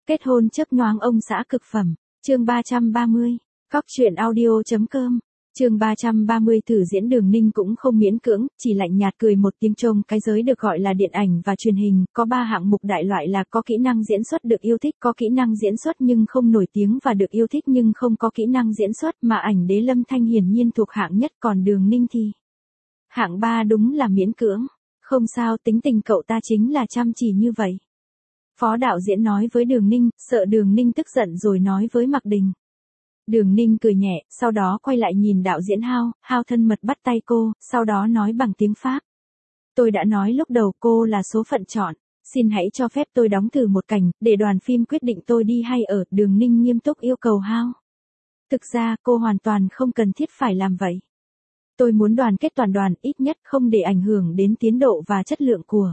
Kết hôn chớp nhoáng ông xã cực phẩm. Chương 330. Cóc truyện audio.com. Chương 330. Thử diễn Đường Ninh cũng không miễn cưỡng, chỉ lạnh nhạt cười một tiếng. Trong cái giới được gọi là điện ảnh và truyền hình, có 3 hạng mục đại loại là có kỹ năng diễn xuất được yêu thích, có kỹ năng diễn xuất nhưng không nổi tiếng và được yêu thích nhưng không có kỹ năng diễn xuất, mà ảnh đế Lâm Thanh hiển nhiên thuộc hạng nhất, còn Đường Ninh thì hạng 3, đúng là miễn cưỡng. Không sao, tính tình cậu ta chính là chăm chỉ như vậy. Phó đạo diễn nói với Đường Ninh, sợ Đường Ninh tức giận rồi nói với Mạc Đình. Đường Ninh cười nhẹ, sau đó quay lại nhìn đạo diễn Hao, Hao thân mật bắt tay cô, sau đó nói bằng tiếng Pháp. Tôi đã nói lúc đầu cô là số phận chọn, xin hãy cho phép tôi đóng thử một cảnh, để đoàn phim quyết định tôi đi hay ở. Đường Ninh nghiêm túc yêu cầu Hao. Thực ra cô hoàn toàn không cần thiết phải làm vậy. Tôi muốn đoàn kết toàn đoàn, ít nhất không để ảnh hưởng đến tiến độ và chất lượng của.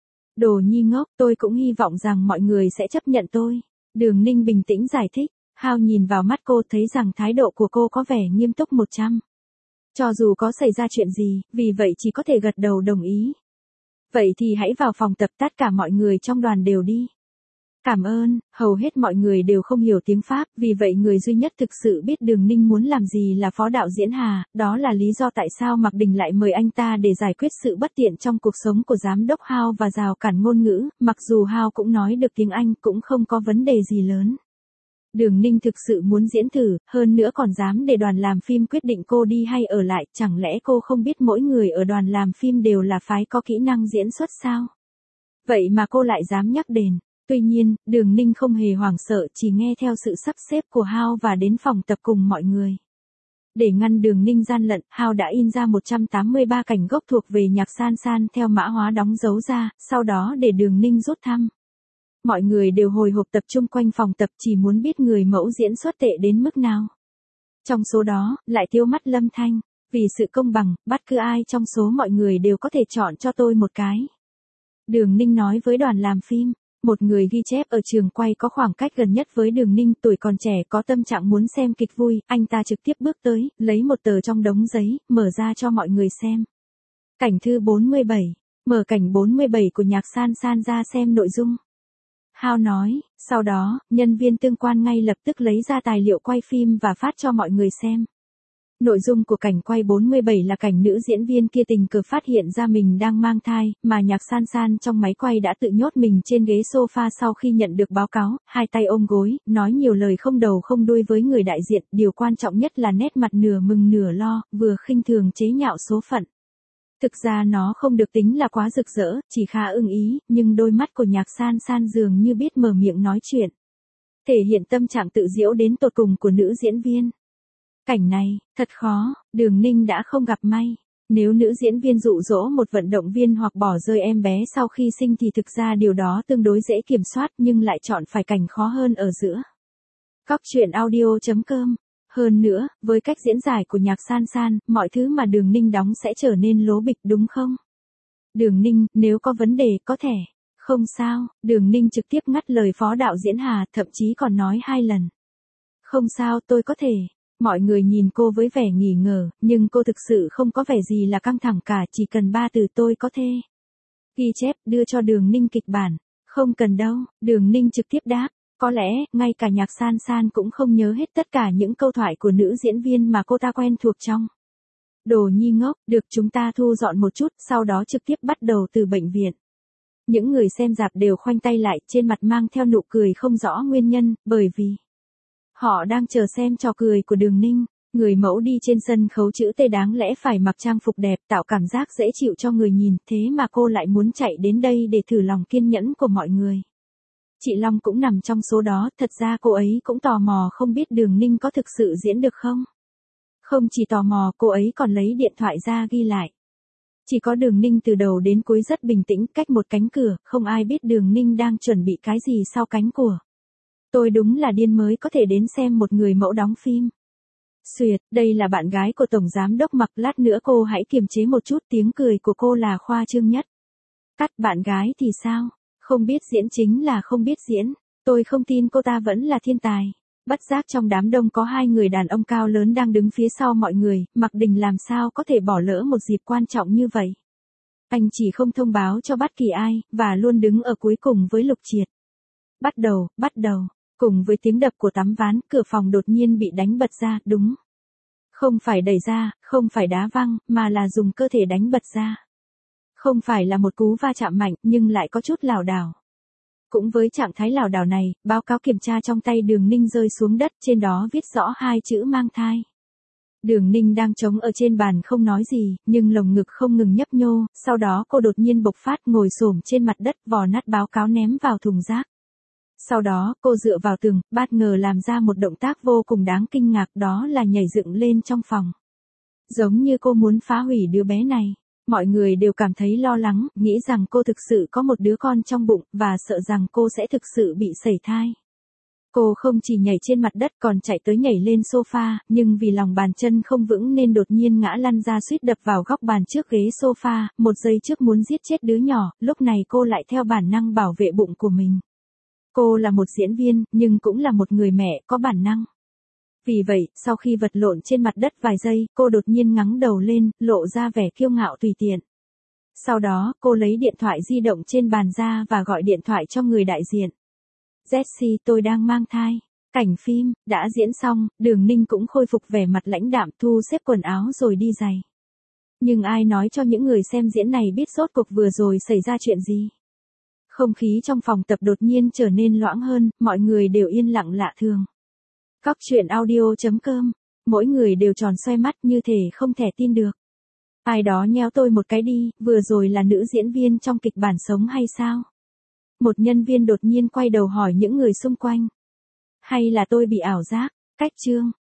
Đồ nhi ngốc, tôi cũng hy vọng rằng mọi người sẽ chấp nhận tôi. Đường Ninh bình tĩnh giải thích. Hao nhìn vào mắt cô thấy rằng thái độ của cô có vẻ nghiêm túc 100. Cho dù có xảy ra chuyện gì, vì vậy chỉ có thể gật đầu đồng ý. Vậy thì hãy vào phòng tập, tất cả mọi người trong đoàn đều đi. Cảm ơn. Hầu hết mọi người đều không hiểu tiếng Pháp, vì vậy người duy nhất thực sự biết Đường Ninh muốn làm gì là phó đạo diễn Hà, đó là lý do tại sao Mạc Đình lại mời anh ta để giải quyết sự bất tiện trong cuộc sống của giám đốc Hao và rào cản ngôn ngữ, mặc dù Hao cũng nói được tiếng Anh cũng không có vấn đề gì lớn. Đường Ninh thực sự muốn diễn thử, hơn nữa còn dám để đoàn làm phim quyết định cô đi hay ở lại, chẳng lẽ cô không biết mỗi người ở đoàn làm phim đều là phái có kỹ năng diễn xuất sao? Vậy mà cô lại dám nhắc đến. Tuy nhiên, Đường Ninh không hề hoảng sợ, chỉ nghe theo sự sắp xếp của Hao và đến phòng tập cùng mọi người. Để ngăn Đường Ninh gian lận, Hao đã in ra 183 cảnh gốc thuộc về nhạc San San theo mã hóa đóng dấu ra, sau đó để Đường Ninh rút thăm. Mọi người đều hồi hộp tập trung quanh phòng tập, chỉ muốn biết người mẫu diễn xuất tệ đến mức nào. Trong số đó, lại thiếu mắt Lâm Thanh. Vì sự công bằng, bất cứ ai trong số mọi người đều có thể chọn cho tôi một cái. Đường Ninh nói với đoàn làm phim. Một người ghi chép ở trường quay có khoảng cách gần nhất với Đường Ninh, tuổi còn trẻ có tâm trạng muốn xem kịch vui, anh ta trực tiếp bước tới, lấy một tờ trong đống giấy, mở ra cho mọi người xem. Cảnh thư 47. Mở cảnh 47 của nhạc San San ra xem nội dung. Hao nói, sau đó, nhân viên tương quan ngay lập tức lấy ra tài liệu quay phim và phát cho mọi người xem. Nội dung của cảnh quay 47 là cảnh nữ diễn viên kia tình cờ phát hiện ra mình đang mang thai, mà nhạc San San trong máy quay đã tự nhốt mình trên ghế sofa sau khi nhận được báo cáo, hai tay ôm gối, nói nhiều lời không đầu không đuôi với người đại diện, điều quan trọng nhất là nét mặt nửa mừng nửa lo, vừa khinh thường chế nhạo số phận. Thực ra nó không được tính là quá rực rỡ, chỉ khá ưng ý, nhưng đôi mắt của nhạc San San dường như biết mở miệng nói chuyện. Thể hiện tâm trạng tự giễu đến tột cùng của nữ diễn viên. Cảnh này, thật khó, Đường Ninh đã không gặp may. Nếu nữ diễn viên dụ dỗ một vận động viên hoặc bỏ rơi em bé sau khi sinh thì thực ra điều đó tương đối dễ kiểm soát, nhưng lại chọn phải cảnh khó hơn ở giữa. Cóc truyện audio.com. Hơn nữa, với cách diễn giải của nhạc San San, mọi thứ mà Đường Ninh đóng sẽ trở nên lố bịch đúng không? Đường Ninh, nếu có vấn đề, có thể. Không sao, Đường Ninh trực tiếp ngắt lời phó đạo diễn Hà, thậm chí còn nói 2 lần. Không sao, tôi có thể. Mọi người nhìn cô với vẻ nghi ngờ, nhưng cô thực sự không có vẻ gì là căng thẳng cả, chỉ cần 3 từ tôi có thể. Ghi chép, đưa cho Đường Ninh kịch bản. Không cần đâu, Đường Ninh trực tiếp đáp. Có lẽ, ngay cả nhạc San San cũng không nhớ hết tất cả những câu thoại của nữ diễn viên mà cô ta quen thuộc trong. Đồ nhi ngốc, được, chúng ta thu dọn một chút, sau đó trực tiếp bắt đầu từ bệnh viện. Những người xem rạp đều khoanh tay lại, trên mặt mang theo nụ cười không rõ nguyên nhân, bởi vì họ đang chờ xem trò cười của Đường Ninh. Người mẫu đi trên sân khấu chữ T đáng lẽ phải mặc trang phục đẹp, tạo cảm giác dễ chịu cho người nhìn, thế mà cô lại muốn chạy đến đây để thử lòng kiên nhẫn của mọi người. Chị Long cũng nằm trong số đó, thật ra cô ấy cũng tò mò không biết Đường Ninh có thực sự diễn được không. Không chỉ tò mò, cô ấy còn lấy điện thoại ra ghi lại. Chỉ có Đường Ninh từ đầu đến cuối rất bình tĩnh, cách một cánh cửa, không ai biết Đường Ninh đang chuẩn bị cái gì sau cánh của. Tôi đúng là điên mới có thể đến xem một người mẫu đóng phim. Xuyệt, đây là bạn gái của Tổng Giám đốc Mạc, lát nữa cô hãy kiềm chế một chút, tiếng cười của cô là khoa trương nhất. Cắt, bạn gái thì sao? Không biết diễn chính là không biết diễn, tôi không tin cô ta vẫn là thiên tài. Bất giác trong đám đông có 2 người đàn ông cao lớn đang đứng phía sau mọi người, Mạc Đình làm sao có thể bỏ lỡ một dịp quan trọng như vậy. Anh chỉ không thông báo cho bất kỳ ai, và luôn đứng ở cuối cùng với Lục Triệt. Bắt đầu. Cùng với tiếng đập của tắm ván, cửa phòng đột nhiên bị đánh bật ra, đúng. Không phải đẩy ra, không phải đá văng, mà là dùng cơ thể đánh bật ra. Không phải là một cú va chạm mạnh, nhưng lại có chút lảo đảo. Cũng với trạng thái lảo đảo này, báo cáo kiểm tra trong tay Đường Ninh rơi xuống đất, trên đó viết rõ 2 chữ mang thai. Đường Ninh đang trống ở trên bàn không nói gì, nhưng lồng ngực không ngừng nhấp nhô, sau đó cô đột nhiên bộc phát ngồi xổm trên mặt đất vò nát báo cáo ném vào thùng rác. Sau đó, cô dựa vào tường, bất ngờ làm ra một động tác vô cùng đáng kinh ngạc, đó là nhảy dựng lên trong phòng. Giống như cô muốn phá hủy đứa bé này. Mọi người đều cảm thấy lo lắng, nghĩ rằng cô thực sự có một đứa con trong bụng, và sợ rằng cô sẽ thực sự bị sẩy thai. Cô không chỉ nhảy trên mặt đất còn chạy tới nhảy lên sofa, nhưng vì lòng bàn chân không vững nên đột nhiên ngã lăn ra suýt đập vào góc bàn trước ghế sofa, một giây trước muốn giết chết đứa nhỏ, lúc này cô lại theo bản năng bảo vệ bụng của mình. Cô là một diễn viên, nhưng cũng là một người mẹ có bản năng. Vì vậy, sau khi vật lộn trên mặt đất vài giây, cô đột nhiên ngẩng đầu lên, lộ ra vẻ kiêu ngạo tùy tiện. Sau đó, cô lấy điện thoại di động trên bàn ra và gọi điện thoại cho người đại diện. Jessie, tôi đang mang thai. Cảnh phim đã diễn xong, Đường Ninh cũng khôi phục vẻ mặt lãnh đạm, thu xếp quần áo rồi đi giày. Nhưng ai nói cho những người xem diễn này biết rốt cuộc vừa rồi xảy ra chuyện gì? Không khí trong phòng tập đột nhiên trở nên loãng hơn, mọi người đều yên lặng lạ thường. Cóc truyện audio.com, mỗi người đều tròn xoe mắt như thể không thể tin được. Ai đó nhéo tôi một cái đi, vừa rồi là nữ diễn viên trong kịch bản sống hay sao? Một nhân viên đột nhiên quay đầu hỏi những người xung quanh. Hay là tôi bị ảo giác? Cách chương.